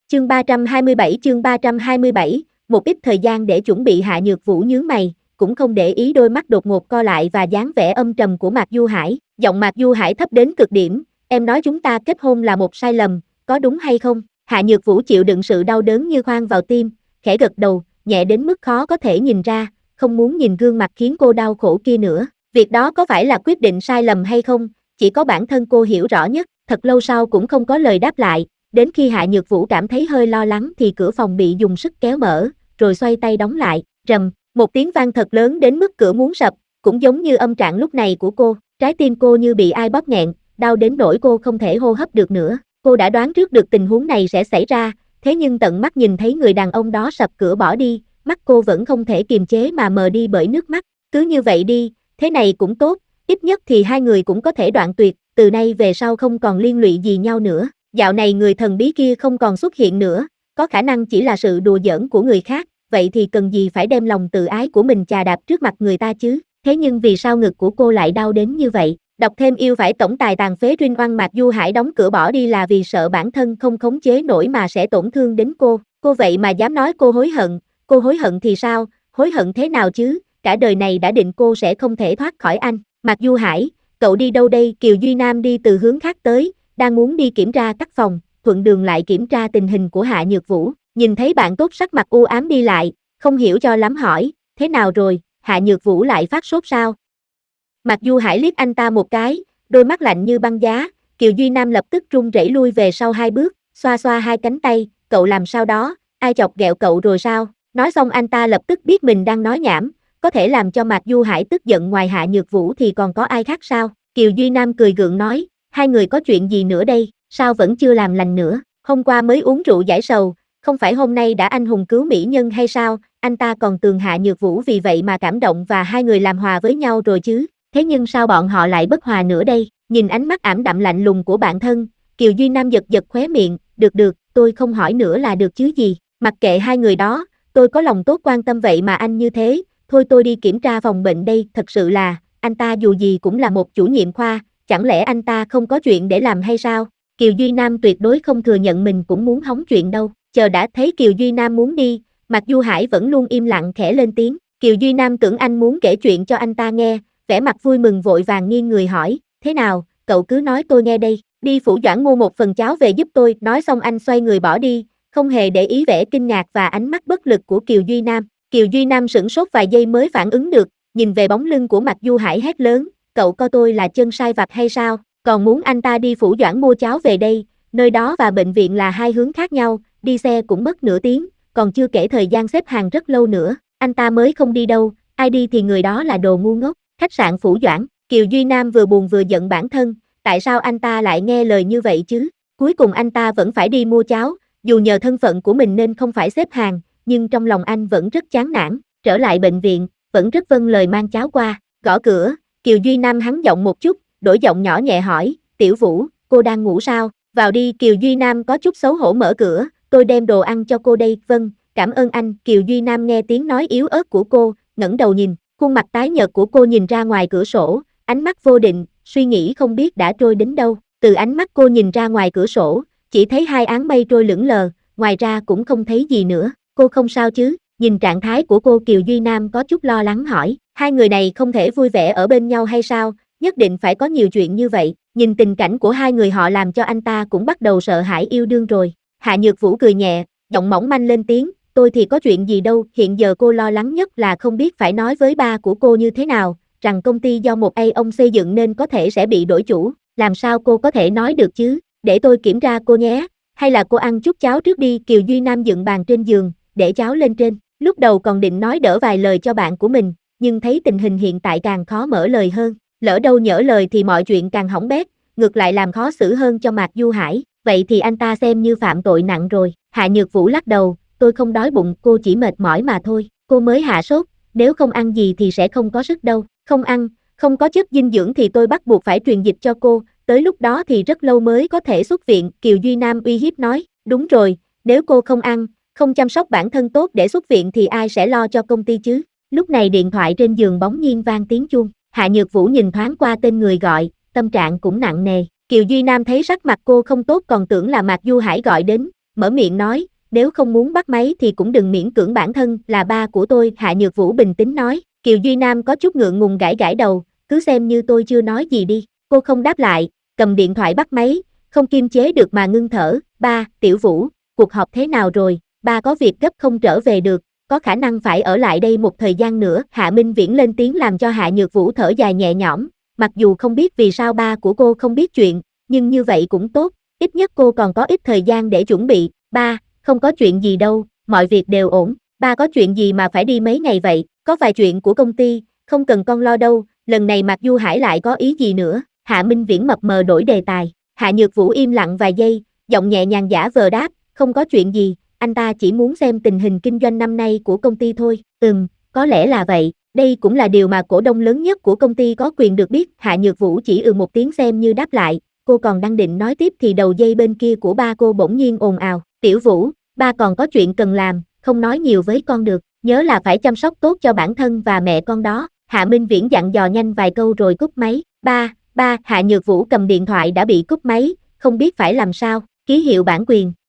Chương 327, một ít thời gian để chuẩn bị. Hạ Nhược Vũ nhướng mày, cũng không để ý đôi mắt đột ngột co lại và dáng vẻ âm trầm của Mạc Du Hải. Giọng Mạc Du Hải thấp đến cực điểm, em nói chúng ta kết hôn là một sai lầm, có đúng hay không? Hạ Nhược Vũ chịu đựng sự đau đớn như khoan vào tim, khẽ gật đầu, nhẹ đến mức khó có thể nhìn ra, không muốn nhìn gương mặt khiến cô đau khổ kia nữa. Việc đó có phải là quyết định sai lầm hay không, chỉ có bản thân cô hiểu rõ nhất. Thật lâu sau cũng không có lời đáp lại. Đến khi Hạ Nhược Vũ cảm thấy hơi lo lắng thì cửa phòng bị dùng sức kéo mở, rồi xoay tay đóng lại, rầm, một tiếng vang thật lớn đến mức cửa muốn sập, cũng giống như âm trạng lúc này của cô, trái tim cô như bị ai bóp nghẹn, đau đến nỗi cô không thể hô hấp được nữa. Cô đã đoán trước được tình huống này sẽ xảy ra, thế nhưng tận mắt nhìn thấy người đàn ông đó sập cửa bỏ đi, mắt cô vẫn không thể kiềm chế mà mờ đi bởi nước mắt. Cứ như vậy đi, thế này cũng tốt, ít nhất thì hai người cũng có thể đoạn tuyệt, từ nay về sau không còn liên lụy gì nhau nữa. Dạo này người thần bí kia không còn xuất hiện nữa, có khả năng chỉ là sự đùa giỡn của người khác, vậy thì cần gì phải đem lòng tự ái của mình chà đạp trước mặt người ta chứ? Thế nhưng vì sao ngực của cô lại đau đến như vậy? Đọc thêm yêu phải tổng tài tàn phế Trinh Oan. Mạc Du Hải đóng cửa bỏ đi là vì sợ bản thân không khống chế nổi mà sẽ tổn thương đến cô vậy mà dám nói cô hối hận thì sao, hối hận thế nào chứ, cả đời này đã định cô sẽ không thể thoát khỏi anh. Mạc Du Hải, cậu đi đâu đây? Kiều Duy Nam đi từ hướng khác tới, đang muốn đi kiểm tra các phòng, thuận đường lại kiểm tra tình hình của Hạ Nhược Vũ, nhìn thấy bạn tốt sắc mặt u ám đi lại, không hiểu cho lắm hỏi, thế nào rồi, Hạ Nhược Vũ lại phát sốt sao? Mạc Du Hải liếc anh ta một cái, đôi mắt lạnh như băng giá. Kiều Duy Nam lập tức run rẩy lui về sau 2 bước, xoa xoa hai cánh tay, cậu làm sao đó, ai chọc ghẹo cậu rồi sao? Nói xong anh ta lập tức biết mình đang nói nhảm, có thể làm cho Mạc Du Hải tức giận ngoài Hạ Nhược Vũ thì còn có ai khác sao? Kiều Duy Nam cười gượng nói, hai người có chuyện gì nữa đây, sao vẫn chưa làm lành nữa, hôm qua mới uống rượu giải sầu, không phải hôm nay đã anh hùng cứu mỹ nhân hay sao? Anh ta còn tường Hạ Nhược Vũ vì vậy mà cảm động và hai người làm hòa với nhau rồi chứ, thế nhưng sao bọn họ lại bất hòa nữa đây? Nhìn ánh mắt ảm đạm lạnh lùng của bạn thân, Kiều Duy Nam giật giật khóe miệng, được, tôi không hỏi nữa là được chứ gì, mặc kệ hai người đó, tôi có lòng tốt quan tâm vậy mà anh như thế, thôi tôi đi kiểm tra phòng bệnh đây. Thật sự là, anh ta dù gì cũng là một chủ nhiệm khoa, chẳng lẽ anh ta không có chuyện để làm hay sao? Kiều Duy Nam tuyệt đối không thừa nhận mình cũng muốn hóng chuyện đâu. Chờ đã thấy Kiều Duy Nam muốn đi, Mạc Du Hải vẫn luôn im lặng khẽ lên tiếng. Kiều Duy Nam tưởng anh muốn kể chuyện cho anh ta nghe, vẻ mặt vui mừng vội vàng nghiêng người hỏi, thế nào, cậu cứ nói tôi nghe đây, đi Phủ Doãn mua một phần cháo về giúp tôi. Nói xong anh xoay người bỏ đi, không hề để ý vẻ kinh ngạc và ánh mắt bất lực của Kiều Duy Nam. Kiều Duy Nam sửng sốt vài giây mới phản ứng được, nhìn về bóng lưng của Mạc Du Hải hét lớn, cậu coi tôi là chân sai vặt hay sao, còn muốn anh ta đi Phủ Doãn mua cháo về đây, nơi đó và bệnh viện là hai hướng khác nhau, đi xe cũng mất nửa tiếng, còn chưa kể thời gian xếp hàng rất lâu nữa, anh ta mới không đi đâu, ai đi thì người đó là đồ ngu ngốc. Khách sạn Phủ Doãn, Kiều Duy Nam vừa buồn vừa giận bản thân, tại sao anh ta lại nghe lời như vậy chứ, cuối cùng anh ta vẫn phải đi mua cháo, dù nhờ thân phận của mình nên không phải xếp hàng, nhưng trong lòng anh vẫn rất chán nản. Trở lại bệnh viện, vẫn rất vâng lời mang cháo qua, gõ cửa, Kiều Duy Nam hắn giọng một chút, đổi giọng nhỏ nhẹ hỏi, Tiểu Vũ, cô đang ngủ sao, vào đi. Kiều Duy Nam có chút xấu hổ mở cửa, tôi đem đồ ăn cho cô đây. Vâng, cảm ơn anh. Kiều Duy Nam nghe tiếng nói yếu ớt của cô, ngẩng đầu nhìn, khuôn mặt tái nhợt của cô nhìn ra ngoài cửa sổ, ánh mắt vô định, suy nghĩ không biết đã trôi đến đâu. Từ ánh mắt cô nhìn ra ngoài cửa sổ, chỉ thấy hai áng mây trôi lững lờ, ngoài ra cũng không thấy gì nữa. Cô không sao chứ? Nhìn trạng thái của cô, Kiều Duy Nam có chút lo lắng hỏi, hai người này không thể vui vẻ ở bên nhau hay sao, nhất định phải có nhiều chuyện như vậy. Nhìn tình cảnh của hai người họ làm cho anh ta cũng bắt đầu sợ hãi yêu đương rồi. Hạ Nhược Vũ cười nhẹ, giọng mỏng manh lên tiếng, tôi thì có chuyện gì đâu, hiện giờ cô lo lắng nhất là không biết phải nói với ba của cô như thế nào, rằng công ty do một ông xây dựng nên có thể sẽ bị đổi chủ, làm sao cô có thể nói được chứ, để tôi kiểm tra cô nhé, hay là cô ăn chút cháo trước đi. Kiều Duy Nam dựng bàn trên giường, để cháo lên trên, lúc đầu còn định nói đỡ vài lời cho bạn của mình, nhưng thấy tình hình hiện tại càng khó mở lời hơn, lỡ đâu nhỡ lời thì mọi chuyện càng hỏng bét, ngược lại làm khó xử hơn cho Mạc Du Hải, vậy thì anh ta xem như phạm tội nặng rồi. Hạ Nhược Vũ lắc đầu, tôi không đói bụng, cô chỉ mệt mỏi mà thôi, cô mới hạ sốt, nếu không ăn gì thì sẽ không có sức đâu, không ăn, không có chất dinh dưỡng thì tôi bắt buộc phải truyền dịch cho cô, tới lúc đó thì rất lâu mới có thể xuất viện. Kiều Duy Nam uy hiếp nói, đúng rồi, nếu cô không ăn, không chăm sóc bản thân tốt để xuất viện thì ai sẽ lo cho công ty chứ. Lúc này điện thoại trên giường bỗng nhiên vang tiếng chuông, Hạ Nhược Vũ nhìn thoáng qua tên người gọi, tâm trạng cũng nặng nề. Kiều Duy Nam thấy sắc mặt cô không tốt còn tưởng là Mạc Du Hải gọi đến, mở miệng nói, nếu không muốn bắt máy thì cũng đừng miễn cưỡng bản thân là ba của tôi, Hạ Nhược Vũ bình tĩnh nói. Kiều Duy Nam có chút ngượng ngùng gãi gãi đầu, cứ xem như tôi chưa nói gì đi. Cô không đáp lại, cầm điện thoại bắt máy, không kiềm chế được mà ngưng thở. Ba, Tiểu Vũ, cuộc họp thế nào rồi? Ba có việc gấp không trở về được, có khả năng phải ở lại đây một thời gian nữa. Hạ Minh Viễn lên tiếng làm cho Hạ Nhược Vũ thở dài nhẹ nhõm, mặc dù không biết vì sao ba của cô không biết chuyện, nhưng như vậy cũng tốt, ít nhất cô còn có ít thời gian để chuẩn bị. Ba, không có chuyện gì đâu, mọi việc đều ổn. Ba có chuyện gì mà phải đi mấy ngày vậy? Có vài chuyện của công ty, không cần con lo đâu, lần này Mạc Du Hải lại có ý gì nữa? Hạ Minh Viễn mập mờ đổi đề tài. Hạ Nhược Vũ im lặng vài giây, giọng nhẹ nhàng giả vờ đáp, không có chuyện gì, anh ta chỉ muốn xem tình hình kinh doanh năm nay của công ty thôi. Có lẽ là vậy, đây cũng là điều mà cổ đông lớn nhất của công ty có quyền được biết. Hạ Nhược Vũ chỉ một tiếng xem như đáp lại, cô còn đang định nói tiếp thì đầu dây bên kia của ba cô bỗng nhiên ồn ào, Tiểu Vũ, ba còn có chuyện cần làm, không nói nhiều với con được, nhớ là phải chăm sóc tốt cho bản thân và mẹ con đó. Hạ Minh Viễn dặn dò nhanh vài câu rồi cúp máy. Ba, Hạ Nhược Vũ cầm điện thoại đã bị cúp máy, không biết phải làm sao, ký hiệu bản quyền.